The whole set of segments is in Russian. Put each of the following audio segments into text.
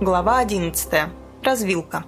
Глава 11. Развилка.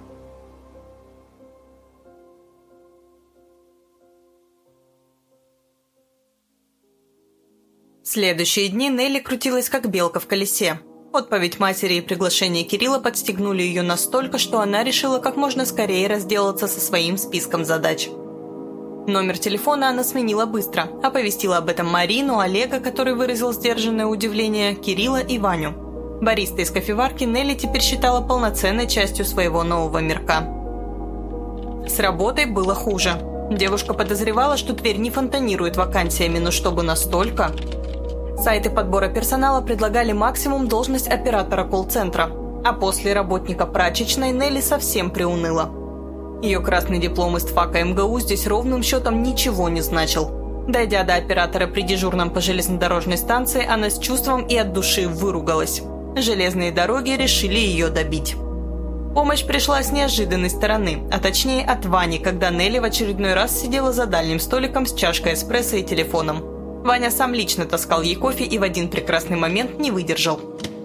Следующие дни Нелли крутилась как белка в колесе. Отповедь матери и приглашение Кирилла подстегнули ее настолько, что она решила как можно скорее разделаться со своим списком задач. Номер телефона она сменила быстро, оповестила об этом Марину, Олега, который выразил сдержанное удивление, Кирилла и Ваню. Бариста из кофеварки Нелли теперь считала полноценной частью своего нового мирка. С работой было хуже. Девушка подозревала, что Тверь не фонтанирует вакансиями, но чтобы настолько... Сайты подбора персонала предлагали максимум должность оператора колл-центра, а после работника прачечной Нелли совсем приуныла. Ее красный диплом из ФАКа МГУ здесь ровным счетом ничего не значил. Дойдя до оператора при дежурном по железнодорожной станции, она с чувством и от души выругалась. Железные дороги решили ее добить. Помощь пришла с неожиданной стороны, а точнее от Вани, когда Нелли в очередной раз сидела за дальним столиком с чашкой эспрессо и телефоном. Ваня сам лично таскал ей кофе и в один прекрасный момент не выдержал.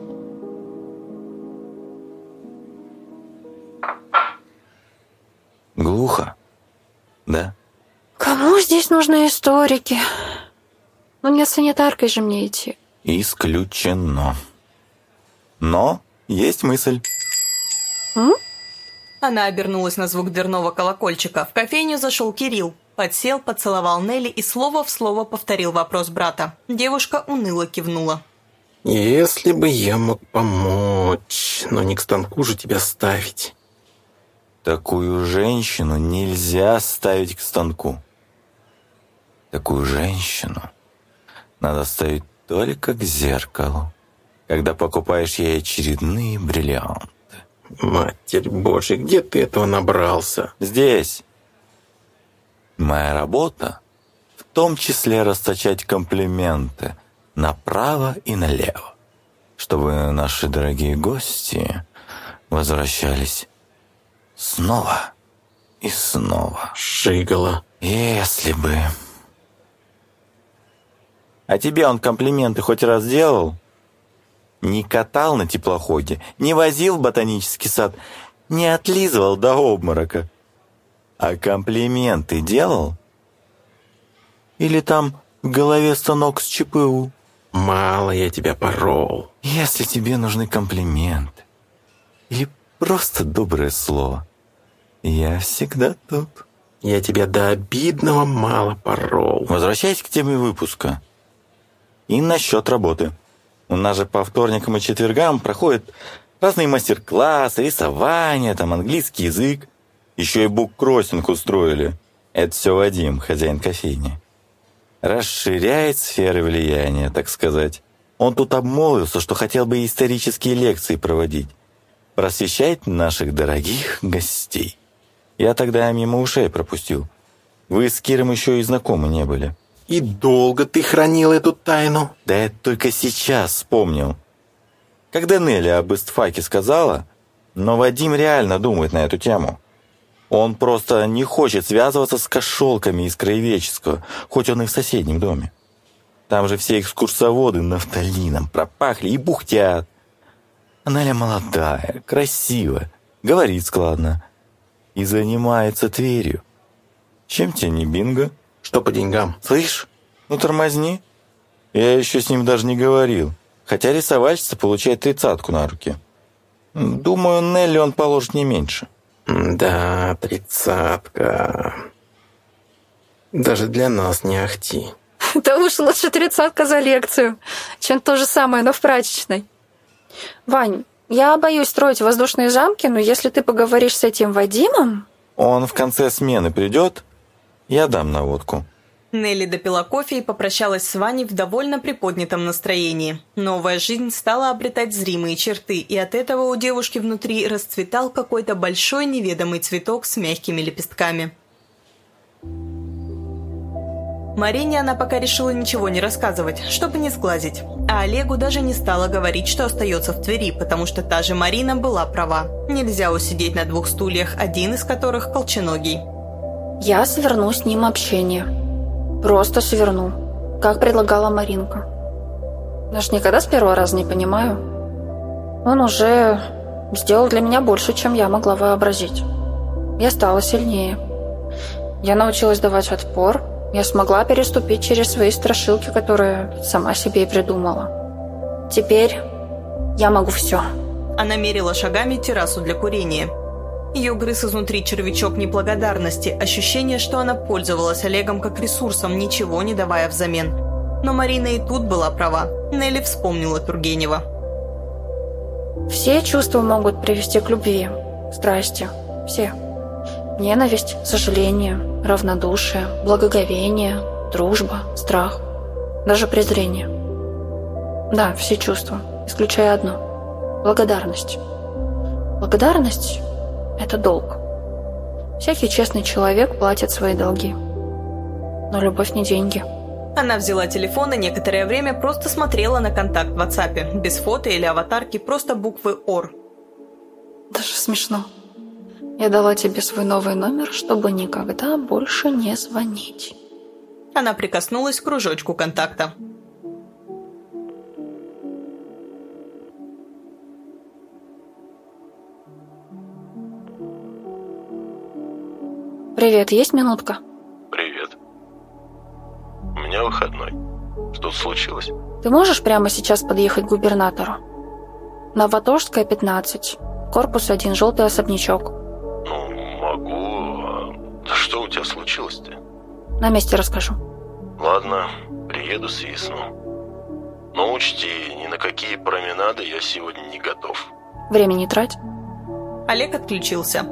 Глухо, да? Кому здесь нужны историки? Ну не с санитаркой же мне идти. Исключено. Но есть мысль. Она обернулась на звук дверного колокольчика. В кофейню зашел Кирилл. Подсел, поцеловал Нелли и слово в слово повторил вопрос брата. Девушка уныло кивнула. «Если бы я мог помочь, но не к станку же тебя ставить». Такую женщину нельзя ставить к станку. Такую женщину надо ставить только к зеркалу, когда покупаешь ей очередные бриллианты. Матерь Божья, где ты этого набрался? Здесь. Моя работа в том числе расточать комплименты направо и налево, чтобы наши дорогие гости возвращались снова и снова. Шигала. Если бы. А тебе он комплименты хоть раз делал? Не катал на теплоходе, не возил в ботанический сад, не отлизывал до обморока. А комплименты делал? Или там в голове станок с ЧПУ? Мало я тебя порол. Если тебе нужны комплименты или просто доброе слово, я всегда тут. Я тебя до обидного мало порол. Возвращайся к теме выпуска. И насчет работы. У нас же по вторникам и четвергам проходят разные мастер-классы, рисование, там английский язык. Еще и буккроссинг устроили. Это все Вадим, хозяин кофейни. Расширяет сферы влияния, так сказать. Он тут обмолвился, что хотел бы исторические лекции проводить. Просвещать наших дорогих гостей. Я тогда мимо ушей пропустил. Вы с Киром еще и знакомы не были. И долго ты хранил эту тайну? Да я только сейчас вспомнил. Когда Нелли об истфаке сказала, но Вадим реально думает на эту тему. Он просто не хочет связываться с кошелками из краеведческого, хоть он и в соседнем доме. Там же все экскурсоводы нафталином пропахли и бухтят. А Неля молодая, красивая, говорит складно и занимается Тверью. Чем тебе не бинго? Что по деньгам? Слышь, ну тормозни. Я еще с ним даже не говорил, хотя рисовальщица получает 30-ку на руки. Думаю, Нелли он положит не меньше. Да, 30-ка. Даже для нас не ахти. Да уж лучше 30-ка за лекцию, чем то же самое, но в прачечной. Вань, я боюсь строить воздушные замки, но если ты поговоришь с этим Вадимом... Он в конце смены придет, я дам наводку. Нелли допила кофе и попрощалась с Ваней в довольно приподнятом настроении. Новая жизнь стала обретать зримые черты, и от этого у девушки внутри расцветал какой-то большой неведомый цветок с мягкими лепестками. Марине она пока решила ничего не рассказывать, чтобы не сглазить. А Олегу даже не стала говорить, что остается в Твери, потому что та же Марина была права. Нельзя усидеть на двух стульях, один из которых колченогий. Я сверну с ним общение. Просто сверну, как предлагала Маринка. Даже никогда с первого раза не понимаю. Он уже сделал для меня больше, чем я могла вообразить. Я стала сильнее. Я научилась давать отпор. Я смогла переступить через свои страшилки, которые сама себе и придумала. Теперь я могу все. Она мерила шагами террасу для курения. Ее грыз изнутри червячок неблагодарности, ощущение, что она пользовалась Олегом как ресурсом, ничего не давая взамен. Но Марина и тут была права. Нелли вспомнила Тургенева. Все чувства могут привести к любви, страсти. Все. Ненависть, сожаление, равнодушие, благоговение, дружба, страх, даже презрение. Да, все чувства, исключая одно – благодарность. Благодарность – это долг. Всякий честный человек платит свои долги. Но любовь не деньги. Она взяла телефон и некоторое время просто смотрела на контакт в WhatsApp, без фото или аватарки, просто буквы ОР. Даже смешно. Я дала тебе свой новый номер, чтобы никогда больше не звонить. Она прикоснулась к кружочку контакта. Привет, есть минутка? Привет. У меня выходной. Что случилось? Ты можешь прямо сейчас подъехать к губернатору? Новотошская, 15. Корпус 1, желтый особнячок. Ну, могу. Да что у тебя случилось-то? На месте расскажу. Ладно, приеду, свистну. Но учти, ни на какие променады я сегодня не готов. Время не трать. Олег отключился.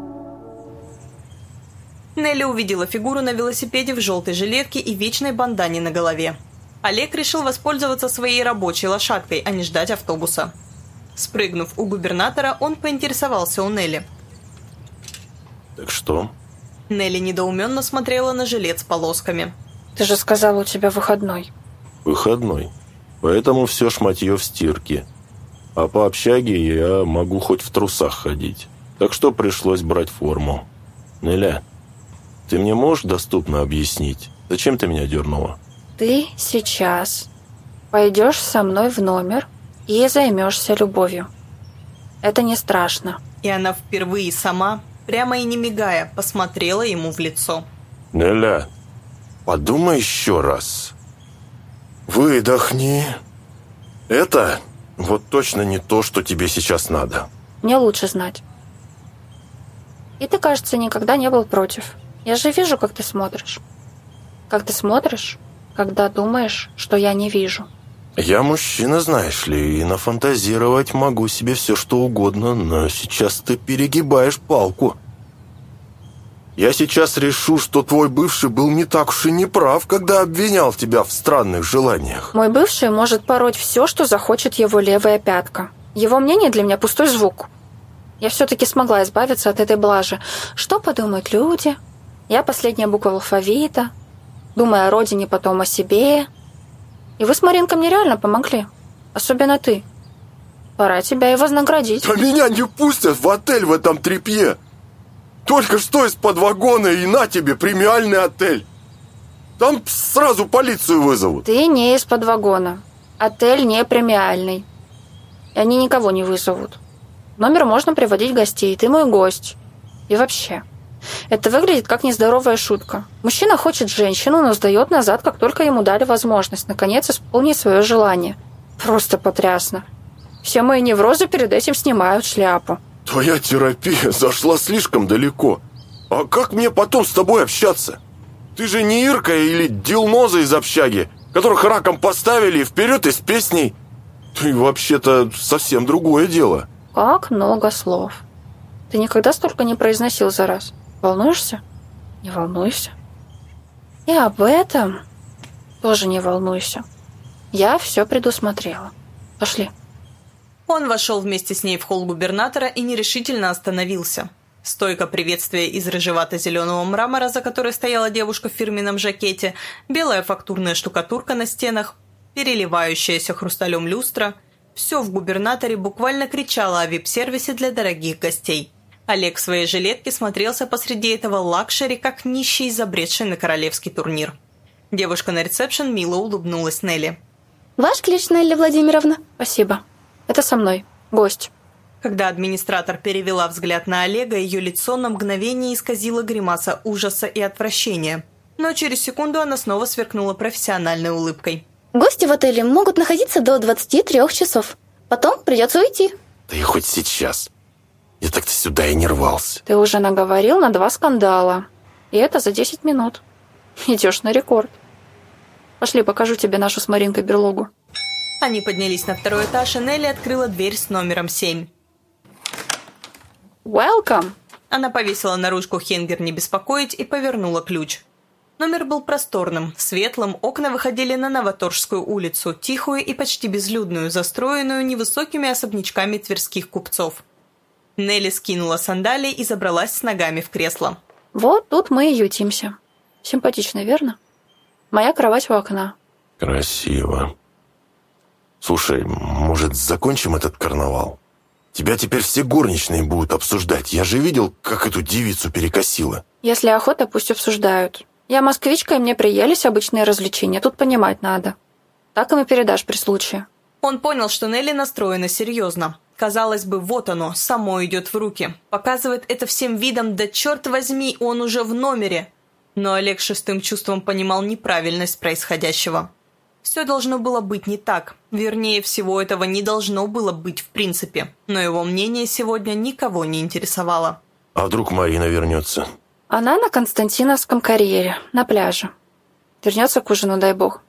Нелли увидела фигуру на велосипеде в желтой жилетке и вечной бандане на голове. Олег решил воспользоваться своей рабочей лошадкой, а не ждать автобуса. Спрыгнув у губернатора, он поинтересовался у Нелли. Так что? Нелли недоуменно смотрела на жилет с полосками. Ты же сказала, у тебя выходной. Выходной. Поэтому все шматье в стирке. А по общаге я могу хоть в трусах ходить. Так что пришлось брать форму. Неля, ты мне можешь доступно объяснить, зачем ты меня дернула? Ты сейчас пойдешь со мной в номер и займешься любовью. Это не страшно. И она впервые сама, прямо и не мигая, посмотрела ему в лицо. Неля, подумай еще раз. Выдохни. Это вот точно не то, что тебе сейчас надо. Мне лучше знать. И ты, кажется, никогда не был против. Я же вижу, как ты смотришь. Как ты смотришь, когда думаешь, что я не вижу. Я мужчина, знаешь ли, и нафантазировать могу себе все, что угодно, но сейчас ты перегибаешь палку. Я сейчас решу, что твой бывший был не так уж и неправ, когда обвинял тебя в странных желаниях. Мой бывший может пороть все, что захочет его левая пятка. Его мнение для меня пустой звук. Я все-таки смогла избавиться от этой блажи. Что подумают люди? Я последняя буква алфавита. Думаю о родине, потом о себе. И вы с Маринкой мне реально помогли. Особенно ты. Пора тебя и вознаградить. Да меня не пустят в отель в этом тряпье. Только что из-под вагона, и на тебе премиальный отель. Там сразу полицию вызовут. Ты не из-под вагона. Отель не премиальный. И они никого не вызовут. В номер можно приводить гостей. Ты мой гость. И вообще, это выглядит как нездоровая шутка. Мужчина хочет женщину, но сдает назад, как только ему дали возможность наконец исполнить свое желание. Просто потрясно. Все мои неврозы перед этим снимают шляпу. Твоя терапия зашла слишком далеко. А как мне потом с тобой общаться? Ты же не Ирка или Дилноза из общаги, которых раком поставили и вперед и с песней. Ты вообще-то совсем другое дело. Как много слов. Ты никогда столько не произносил за раз. Волнуешься? Не волнуйся. И об этом тоже не волнуйся. Я все предусмотрела. Пошли. Он вошел вместе с ней в холл губернатора и нерешительно остановился. Стойка приветствия из рыжевато-зеленого мрамора, за которой стояла девушка в фирменном жакете, белая фактурная штукатурка на стенах, переливающаяся хрусталем люстра – все в губернаторе буквально кричало о вип-сервисе для дорогих гостей. Олег в своей жилетке смотрелся посреди этого лакшери, как нищий, забредший на королевский турнир. Девушка на ресепшн мило улыбнулась Нелли. Ваш ключ, Нелли Владимировна. Спасибо. Это со мной. Гость. Когда администратор перевела взгляд на Олега, ее лицо на мгновение исказило гримаса ужаса и отвращения. Но через секунду она снова сверкнула профессиональной улыбкой. Гости в отеле могут находиться до 23 часов. Потом придется уйти. Да и хоть сейчас. Я так-то сюда и не рвался. Ты уже наговорил на 2 скандала. И это за 10 минут. Идешь на рекорд. Пошли, покажу тебе нашу с Маринкой берлогу. Они поднялись на 2-й этаж, и Нелли открыла дверь с номером 7. Welcome! Она повесила на ручку «Хенгер не беспокоить» и повернула ключ. Номер был просторным, светлым, окна выходили на Новоторжскую улицу, тихую и почти безлюдную, застроенную невысокими особнячками тверских купцов. Нелли скинула сандалии и забралась с ногами в кресло. Вот тут мы и ютимся. Симпатично, верно? Моя кровать у окна. Красиво. Слушай, может, закончим этот карнавал? Тебя теперь все горничные будут обсуждать. Я же видел, как эту девицу перекосило. Если охота, пусть обсуждают. Я москвичка, и мне приелись обычные развлечения. Тут понимать надо. Так им и передашь при случае. Он понял, что Нелли настроена серьезно. Казалось бы, вот оно, само идет в руки. Показывает это всем видом, да черт возьми, он уже в номере. Но Олег шестым чувством понимал неправильность происходящего. Все должно было быть не так. Вернее, всего этого не должно было быть в принципе. Но его мнение сегодня никого не интересовало. А вдруг Марина вернется? Она на Константиновском карьере, на пляже. Вернется к ужину, дай бог.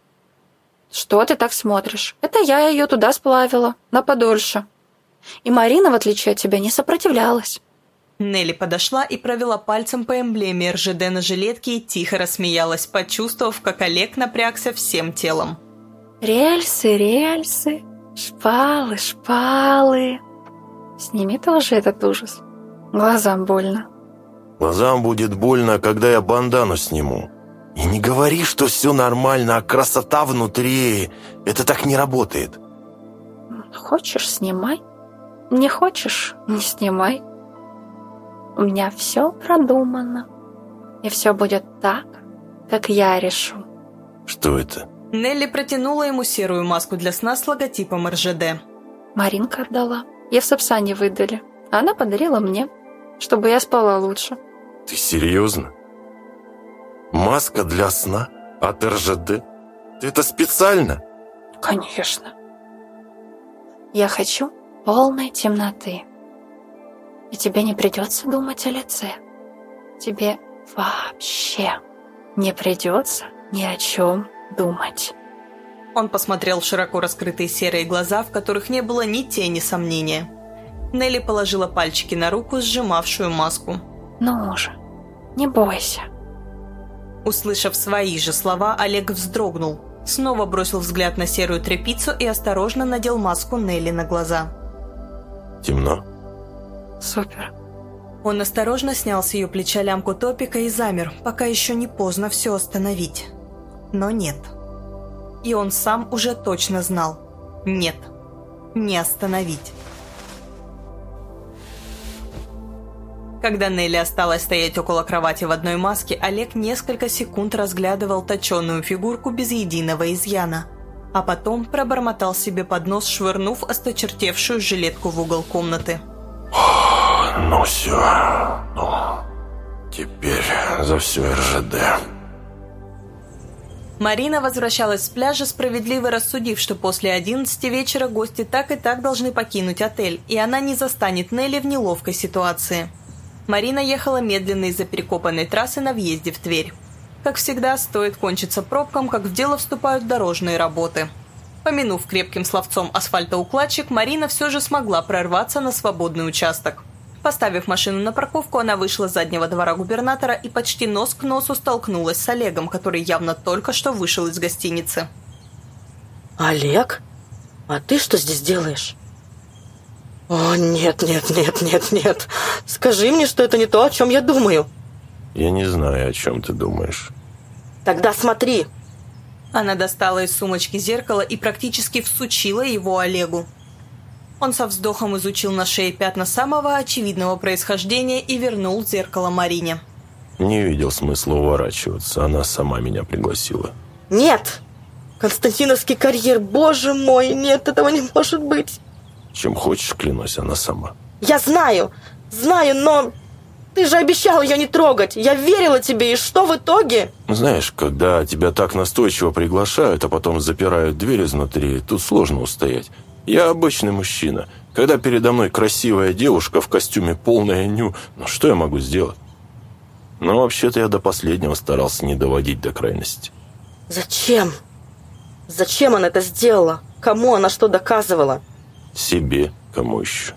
Что ты так смотришь? Это я ее туда сплавила, на подольше. И Марина, в отличие от тебя, не сопротивлялась. Нелли подошла и провела пальцем по эмблеме РЖД на жилетке и тихо рассмеялась, почувствовав, как Олег напрягся всем телом. Рельсы, рельсы, шпалы, шпалы. Сними тоже этот ужас. Глазам больно. Глазам будет больно, когда я бандану сниму. И не говори, что все нормально, а красота внутри. Это так не работает. Хочешь, снимай. Не хочешь, не снимай. У меня все продумано. И все будет так, как я решу. Что это? Нелли протянула ему серую маску для сна с логотипом РЖД. Маринка отдала. Ей в Сапсане выдали. А она подарила мне, чтобы я спала лучше. Ты серьезно? Маска для сна от РЖД? Ты это специально? Конечно. Я хочу полной темноты. И тебе не придется думать о лице. Тебе вообще не придется ни о чем думать. Он посмотрел в широко раскрытые серые глаза, в которых не было ни тени сомнения. Нелли положила пальчики на руку, сжимавшую маску. Ну же, не бойся. Услышав свои же слова, Олег вздрогнул. Снова бросил взгляд на серую тряпицу и осторожно надел маску Нелли на глаза. Темно? Супер. Он осторожно снял с ее плеча лямку топика и замер, пока еще не поздно все остановить. Но нет. И он сам уже точно знал. Нет. Не остановить. Когда Нелли осталась стоять около кровати в одной маске, Олег несколько секунд разглядывал точеную фигурку без единого изъяна, а потом пробормотал себе под нос, швырнув осточертевшую жилетку в угол комнаты. Ну все, теперь за все РЖД. Марина возвращалась с пляжа, справедливо рассудив, что после 11 вечера гости так и так должны покинуть отель, и она не застанет Нелли в неловкой ситуации. Марина ехала медленно из-за перекопанной трассы на въезде в Тверь. Как всегда, стоит кончиться пробкам, как в дело вступают дорожные работы. Помянув крепким словцом асфальтоукладчик, Марина все же смогла прорваться на свободный участок. Поставив машину на парковку, она вышла с заднего двора губернатора и почти нос к носу столкнулась с Олегом, который явно только что вышел из гостиницы. «Олег? А ты что здесь делаешь?» «О, нет. Скажи мне, что это не то, о чем я думаю». Я не знаю, о чем ты думаешь. Тогда смотри. Она достала из сумочки зеркало и практически всучила его Олегу. Он со вздохом изучил на шее пятна самого очевидного происхождения и вернул зеркало Марине. Не видел смысла уворачиваться, она сама меня пригласила. Нет! Константиновский карьер, боже мой, нет, этого не может быть. Чем хочешь, клянусь, она сама. Я знаю, но ты же обещал ее не трогать. Я верила тебе, и что в итоге? Знаешь, когда тебя так настойчиво приглашают, а потом запирают дверь изнутри, тут сложно устоять. Я обычный мужчина. Когда передо мной красивая девушка в костюме полная ню, ну что я могу сделать? Но вообще-то я до последнего старался не доводить до крайности. Зачем? Зачем она это сделала? Кому она что доказывала? Себе, кому еще?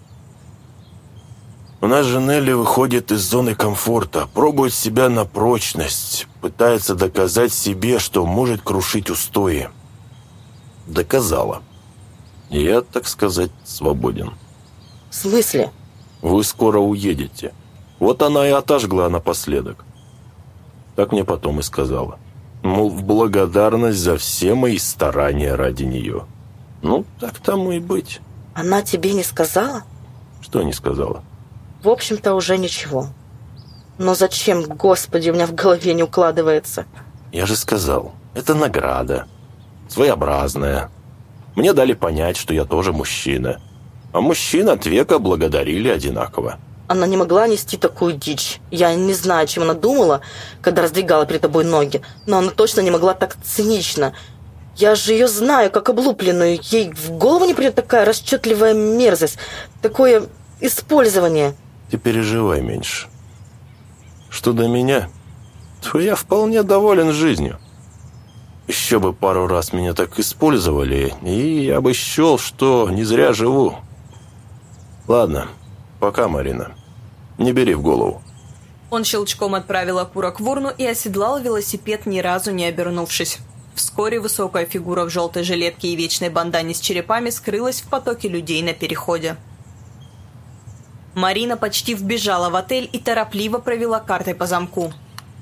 У нас же Нелли выходит из зоны комфорта, пробует себя на прочность, пытается доказать себе, что может крушить устои. Доказала. И я, так сказать, свободен. В смысле? Вы скоро уедете. Вот она и отожгла напоследок. Так мне потом и сказала. Мол, в благодарность за все мои старания ради нее. Ну, так тому и быть. Она тебе не сказала? Что не сказала? В общем-то, уже ничего. Но зачем, Господи, у меня в голове не укладывается. Я же сказал, это награда. Своеобразная. Мне дали понять, что я тоже мужчина. А мужчин от века благодарили одинаково. Она не могла нести такую дичь. Я не знаю, чем она думала, когда раздвигала перед тобой ноги. Но она точно не могла так цинично. Я же ее знаю, как облупленную. Ей в голову не придет такая расчетливая мерзость. Такое использование. Ты переживай меньше. Что до меня, то я вполне доволен жизнью. Еще бы пару раз меня так использовали, и я бы счел, что не зря живу. Ладно, пока, Марина. Не бери в голову. Он щелчком отправил окурок в урну и оседлал велосипед, ни разу не обернувшись. Вскоре высокая фигура в желтой жилетке и вечной бандане с черепами скрылась в потоке людей на переходе. Марина почти вбежала в отель и торопливо провела картой по замку.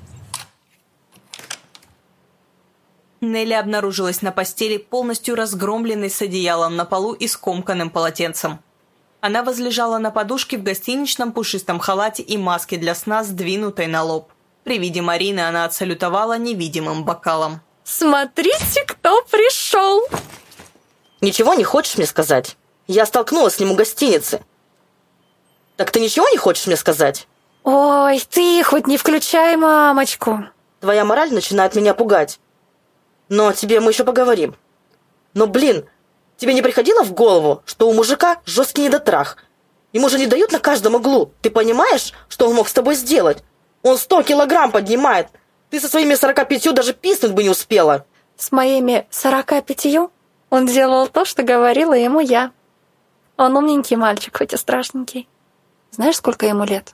Нелли обнаружилась на постели, полностью разгромленной, с одеялом на полу и скомканным полотенцем. Она возлежала на подушке в гостиничном пушистом халате и маске для сна, сдвинутой на лоб. При виде Марины она отсалютовала невидимым бокалом. Смотрите, кто пришел! Ничего не хочешь мне сказать? Я столкнулась с ним у гостиницы. Так ты ничего не хочешь мне сказать? Ой, ты хоть не включай мамочку. Твоя мораль начинает меня пугать. Но о тебе мы еще поговорим. Но, блин, тебе не приходило в голову, что у мужика жесткий недотрах? Ему же не дают на каждом углу. Ты понимаешь, что он мог с тобой сделать? Он 100 килограмм поднимает. Ты со своими 45 даже писнуть бы не успела. С моими 45 он делал то, что говорила ему я. Он умненький мальчик, хоть и страшненький. Знаешь, сколько ему лет?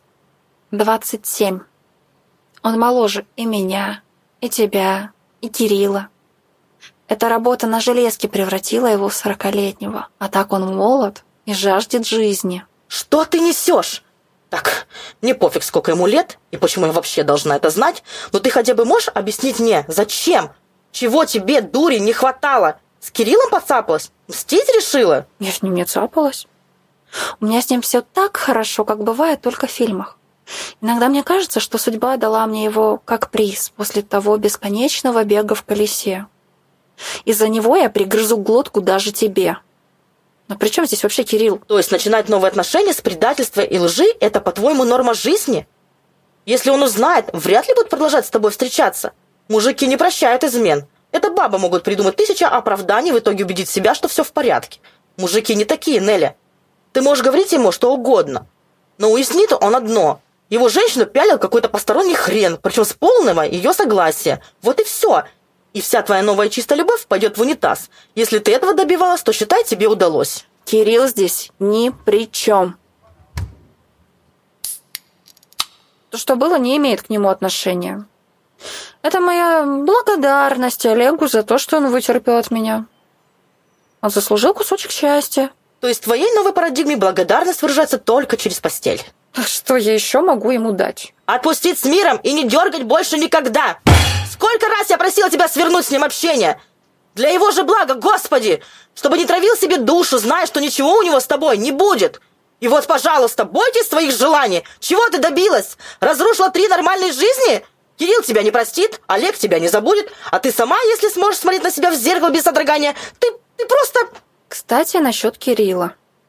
27. Он моложе и меня, и тебя, и Кирилла. Эта работа на железке превратила его в 40-летнего, а так он молод и жаждет жизни. Что ты несешь? Так, мне пофиг, сколько ему лет и почему я вообще должна это знать, но ты хотя бы можешь объяснить мне, зачем? Чего тебе, дури, не хватало? С Кириллом подцапалась? Мстить решила? Я с ним не цапалась. У меня с ним все так хорошо, как бывает только в фильмах. Иногда мне кажется, что судьба дала мне его как приз после того бесконечного бега в колесе. Из-за него я пригрызу глотку даже тебе. Но при чем здесь вообще Кирилл? То есть начинать новые отношения с предательства и лжи – это, по-твоему, норма жизни? Если он узнает, вряд ли будет продолжать с тобой встречаться. Мужики не прощают измен. Это бабы могут придумать 1000 оправданий, в итоге убедить себя, что все в порядке. Мужики не такие, Нелли. Ты можешь говорить ему что угодно, но уяснит он одно. Его женщину пялил какой-то посторонний хрен, причем с полного ее согласия. Вот и все. И вся твоя новая чистая любовь пойдет в унитаз. Если ты этого добивалась, то считай, тебе удалось. Кирилл здесь ни при чем. То, что было, не имеет к нему отношения. Это моя благодарность Олегу за то, что он вытерпел от меня. Он заслужил кусочек счастья. То есть в твоей новой парадигме благодарность выражается только через постель. Что я еще могу ему дать? Отпустить с миром и не дергать больше никогда. Сколько раз я просила тебя свернуть с ним общение? Для его же блага, Господи! Чтобы не травил себе душу, зная, что ничего у него с тобой не будет. И вот, пожалуйста, бойтесь своих желаний. Чего ты добилась? Разрушила 3 нормальные жизни? Кирилл тебя не простит, Олег тебя не забудет, а ты сама, если сможешь смотреть на себя в зеркало без содрогания, ты просто... Кстати, насчет Кирилла.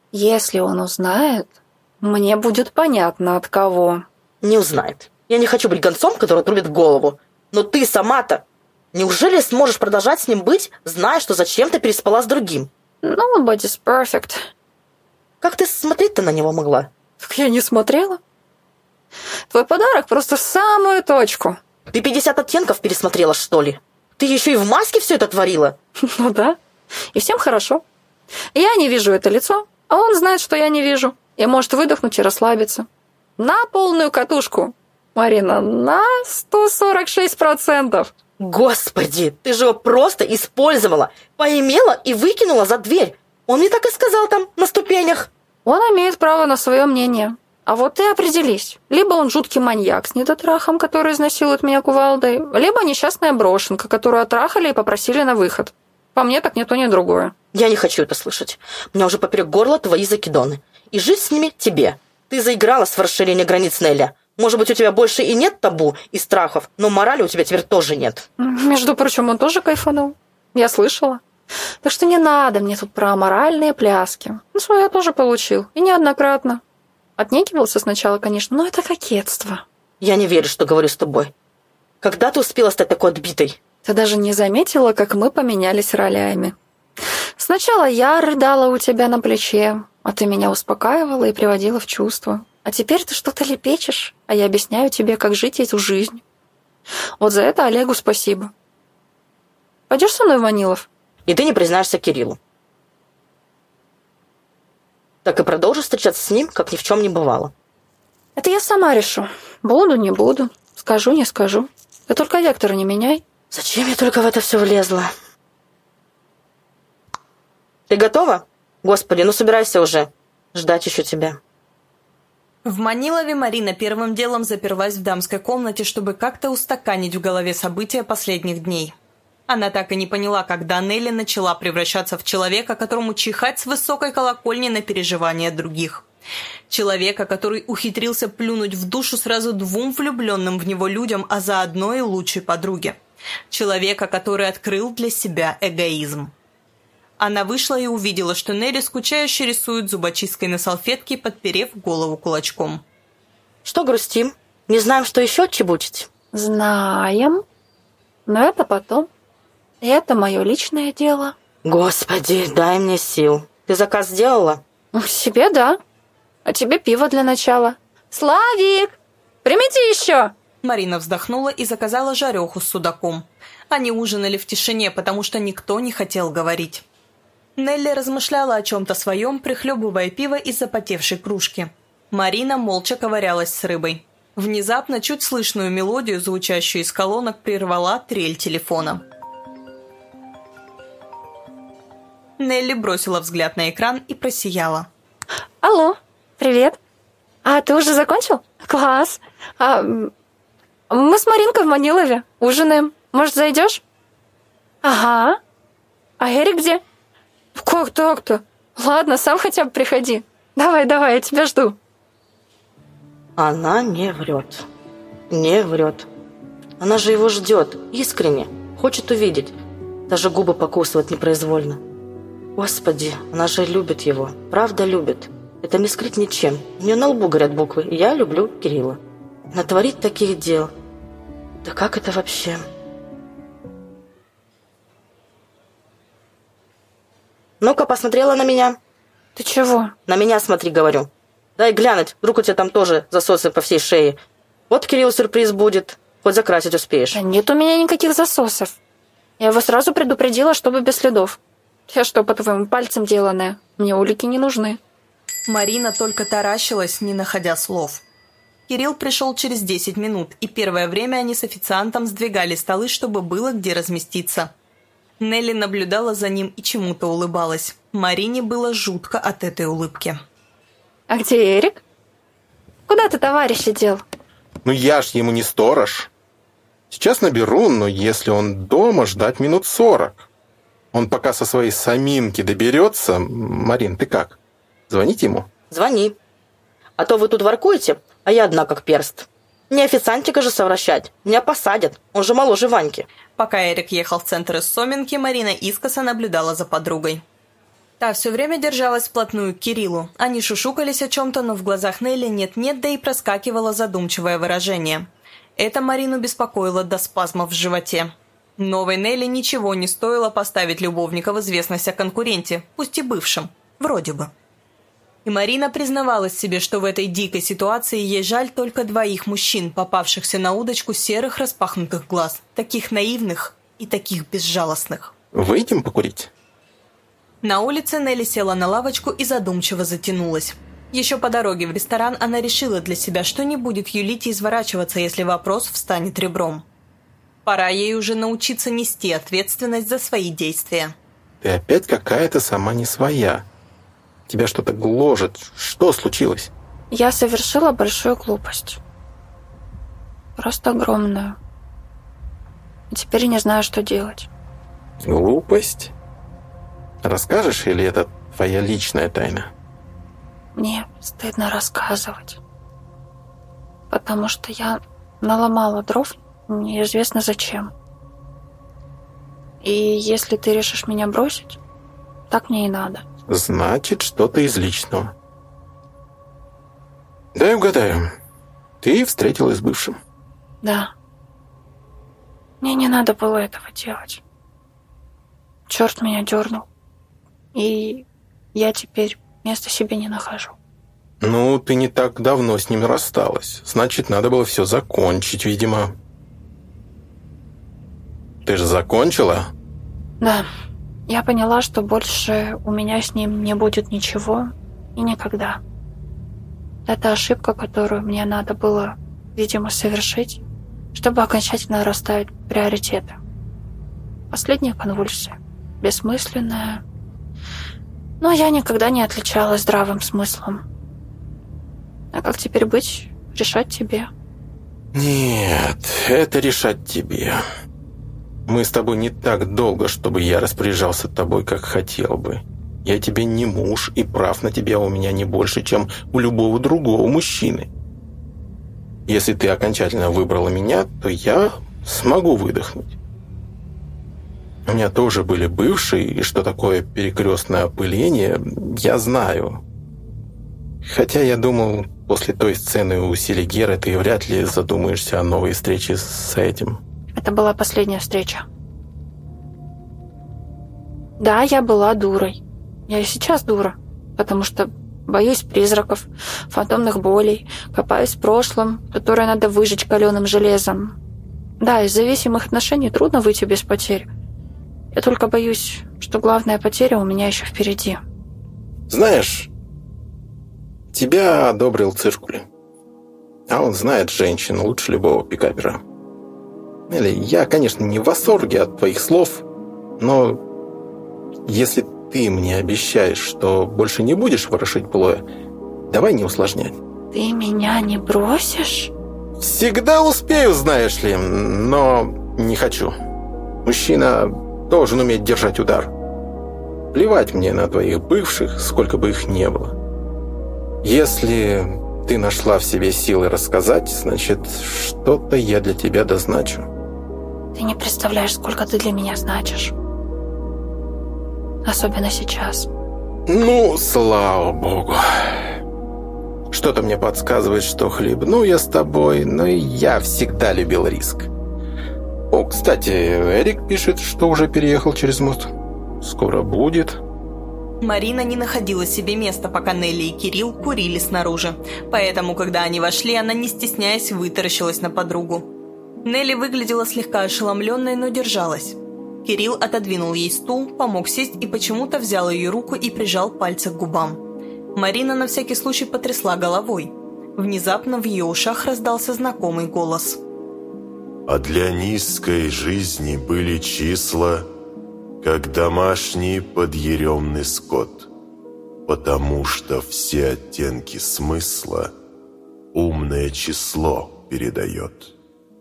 Если он узнает, мне будет понятно, от кого. Не узнает. Я не хочу быть гонцом, который отрубит голову. Но ты сама-то... Неужели сможешь продолжать с ним быть, зная, что зачем-то переспала с другим? Nobody's perfect. Как ты смотреть-то на него могла? Так я не смотрела. Твой подарок просто в самую точку. Ты 50 оттенков пересмотрела, что ли? Ты еще и в маске все это творила? Ну да. И всем хорошо. Я не вижу это лицо, а он знает, что я не вижу. И может выдохнуть и расслабиться. На полную катушку. Марина, на 146%. Господи, ты же его просто использовала, поимела и выкинула за дверь. Он мне так и сказал там, на ступенях. Он имеет право на свое мнение. А вот ты определись. Либо он жуткий маньяк с недотрахом, который изнасилует меня кувалдой, либо несчастная брошенка, которую отрахали и попросили на выход. По мне так ни то, ни другое. Я не хочу это слышать. У меня уже поперек горла твои закидоны. И жить с ними тебе. Ты заигралась в расширение границ, Нелли. Может быть, у тебя больше и нет табу и страхов, но морали у тебя теперь тоже нет. Между прочим, он тоже кайфанул. Я слышала. Так что не надо мне тут про моральные пляски. Свое я тоже получил. И неоднократно. Отнекивался сначала, конечно, но это кокетство. Я не верю, что говорю с тобой. Когда ты успела стать такой отбитой? Ты даже не заметила, как мы поменялись ролями. Сначала я рыдала у тебя на плече, а ты меня успокаивала и приводила в чувство. А теперь ты что-то лепечешь, а я объясняю тебе, как жить эту жизнь. Вот за это Олегу спасибо. Пойдешь со мной в Манилов? И ты не признаешься Кириллу. Так и продолжишь встречаться с ним, как ни в чем не бывало. Это я сама решу. Буду, не буду. Скажу, не скажу. Ты только вектора не меняй. Зачем я только в это все влезла? Ты готова? Господи, ну собирайся уже. Ждать еще тебя. В Манилове Марина первым делом заперлась в дамской комнате, чтобы как-то устаканить в голове события последних дней. Она так и не поняла, когда Нелли начала превращаться в человека, которому чихать с высокой колокольни на переживания других. Человека, который ухитрился плюнуть в душу сразу двум влюбленным в него людям, а заодно и лучшей подруге. Человека, который открыл для себя эгоизм. Она вышла и увидела, что Нелли скучающе рисует зубочисткой на салфетке, подперев голову кулачком. Что грустим? Не знаем, что еще отчебучить? Знаем. Но это потом. Это мое личное дело. Господи, дай мне сил. Ты заказ сделала? Себе да. А тебе пиво для начала. Славик, примите еще. Марина вздохнула и заказала жареху с судаком. Они ужинали в тишине, потому что никто не хотел говорить. Нелли размышляла о чем-то своем, прихлебывая пиво из запотевшей кружки. Марина молча ковырялась с рыбой. Внезапно чуть слышную мелодию, звучащую из колонок, прервала трель телефона. Нелли бросила взгляд на экран и просияла. Алло, привет. А ты уже закончил? Класс. Мы с Маринкой в Манилове ужинаем. Может, зайдешь? Ага. А Эрик где? Как так-то? Ладно, сам хотя бы приходи. Давай, я тебя жду. Она не врет. Не врет. Она же его ждет, искренне. Хочет увидеть. Даже губы покусывает непроизвольно. Господи, она же любит его. Правда любит. Это не скрыть ничем. У нее на лбу горят буквы. Я люблю Кирилла. Она творит таких дел. Да как это вообще? Ну-ка, посмотрела на меня. Ты чего? На меня смотри, говорю. Дай глянуть, вдруг у тебя там тоже засосы по всей шее. Вот Кирилл сюрприз будет. Хоть закрасить успеешь. Да нет у меня никаких засосов. Я его сразу предупредила, чтобы без следов. Я что, по-твоему, пальцем деланная? Мне улики не нужны. Марина только таращилась, не находя слов. Кирилл пришел через 10 минут, и первое время они с официантом сдвигали столы, чтобы было где разместиться. Нелли наблюдала за ним и чему-то улыбалась. Марине было жутко от этой улыбки. А где Эрик? Куда ты товарища дел? Ну я ж ему не сторож. Сейчас наберу, но если он дома, ждать минут 40. Он пока со своей саминки доберется. Марин, ты как? Звонить ему? Звони. А то вы тут воркуете, а я одна как перст. Не официантика же совращать. Меня посадят. Он же моложе Ваньки. Пока Эрик ехал в центр из Соминки, Марина искоса наблюдала за подругой. Та все время держалась вплотную к Кириллу. Они шушукались о чем-то, но в глазах Нелли нет-нет, да и проскакивало задумчивое выражение. Это Марину беспокоило до спазмов в животе. Новой Нелли ничего не стоило поставить любовника в известность о конкуренте, пусть и бывшем, вроде бы. И Марина признавалась себе, что в этой дикой ситуации ей жаль только двоих мужчин, попавшихся на удочку серых распахнутых глаз, таких наивных и таких безжалостных. Выйдем покурить? На улице Нелли села на лавочку и задумчиво затянулась. Еще по дороге в ресторан она решила для себя, что не будет юлить и изворачиваться, если вопрос встанет ребром. Пора ей уже научиться нести ответственность за свои действия. Ты опять какая-то сама не своя. Тебя что-то гложет. Что случилось? Я совершила большую глупость. Просто огромную. И теперь не знаю, что делать. Глупость? Расскажешь, или это твоя личная тайна? Мне стыдно рассказывать. Потому что я наломала дров неизвестно зачем. И если ты решишь меня бросить, так мне и надо. Значит, что-то из личного. Дай угадаю. Ты встретилась с бывшим? Да. Мне не надо было этого делать. Черт меня дернул. И я теперь места себе не нахожу. Ну, ты не так давно с ним рассталась. Значит, надо было все закончить, видимо. Ты же закончила? Да. Я поняла, что больше у меня с ним не будет ничего и никогда. Это ошибка, которую мне надо было, видимо, совершить, чтобы окончательно расставить приоритеты. Последняя конвульсия. Бессмысленная. Но я никогда не отличалась здравым смыслом. А как теперь быть? Решать тебе. Нет, это решать тебе. Мы с тобой не так долго, чтобы я распоряжался тобой, как хотел бы. Я тебе не муж, и прав на тебя у меня не больше, чем у любого другого мужчины. Если ты окончательно выбрала меня, то я смогу выдохнуть. У меня тоже были бывшие, и что такое перекрестное опыление, я знаю. Хотя я думал, после той сцены у Селигера ты вряд ли задумаешься о новой встрече с этим. Это была последняя встреча. Да, я была дурой. Я и сейчас дура, потому что боюсь призраков, фантомных болей, копаюсь в прошлом, которое надо выжечь каленым железом. Да, из зависимых отношений трудно выйти без потерь. Я только боюсь, что главная потеря у меня еще впереди. Знаешь, тебя одобрил Циркуль. А он знает женщин лучше любого пикапера. Элли, я, конечно, не в восторге от твоих слов, но если ты мне обещаешь, что больше не будешь ворошить плоя, давай не усложнять. Ты меня не бросишь? Всегда успею, знаешь ли, но не хочу. Мужчина должен уметь держать удар. Плевать мне на твоих бывших, сколько бы их не было. Если ты нашла в себе силы рассказать, значит, что-то я для тебя дозначу. Ты не представляешь, сколько ты для меня значишь. Особенно сейчас. Ну, слава богу. Что-то мне подсказывает, что хлебну я с тобой, но и я всегда любил риск. О, кстати, Эрик пишет, что уже переехал через мост. Скоро будет. Марина не находила себе места, пока Нелли и Кирилл курили снаружи. Поэтому, когда они вошли, она, не стесняясь, вытаращилась на подругу. Нелли выглядела слегка ошеломленной, но держалась. Кирилл отодвинул ей стул, помог сесть и почему-то взял ее руку и прижал пальцы к губам. Марина на всякий случай потрясла головой. Внезапно в ее ушах раздался знакомый голос. А для низкой жизни были числа, как домашний подъеремный скот, потому что все оттенки смысла умное число передает.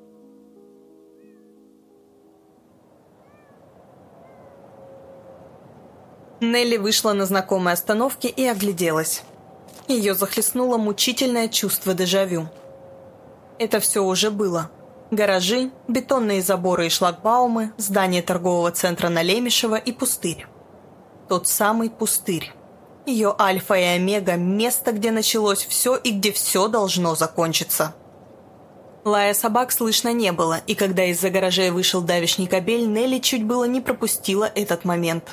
Нелли вышла на знакомой остановке и огляделась. Ее захлестнуло мучительное чувство дежавю. Это все уже было. Гаражи, бетонные заборы и шлагбаумы, здание торгового центра на Лемешево и пустырь. Тот самый пустырь. Ее альфа и омега – место, где началось все и где все должно закончиться. Лая собак слышно не было, и когда из-за гаражей вышел давишний кобель, Нелли чуть было не пропустила этот момент.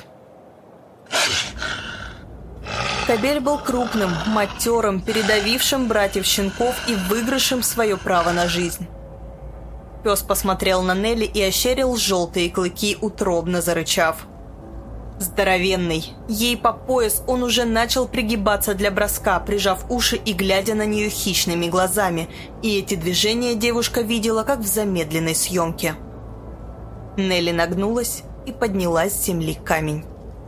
Кобель был крупным, матерым, передавившим братьев-щенков и выигравшим свое право на жизнь. Пес посмотрел на Нелли и ощерил желтые клыки, утробно зарычав. Здоровенный, ей по пояс, он уже начал пригибаться для броска, прижав уши и глядя на нее хищными глазами, и эти движения девушка видела, как в замедленной съемке. Нелли нагнулась и подняла с земли камень.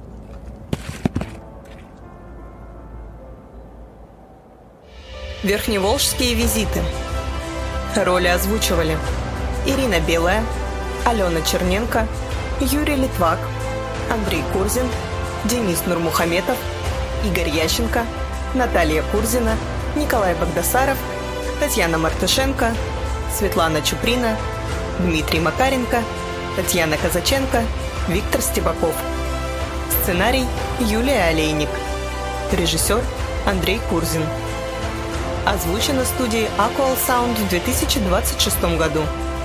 Верхневолжские визиты. Роли озвучивали Ирина Белая, Алена Черненко, Юрий Литвак, Андрей Курзин, Денис Нурмухаметов, Игорь Ященко, Наталья Курзина, Николай Богдасаров, Татьяна Мартышенко, Светлана Чуприна, Дмитрий Макаренко, Татьяна Казаченко, Виктор Стебаков. Сценарий Юлия Олейник. Режиссер Андрей Курзин. Озвучено студией Aqual Sound в 2026 году.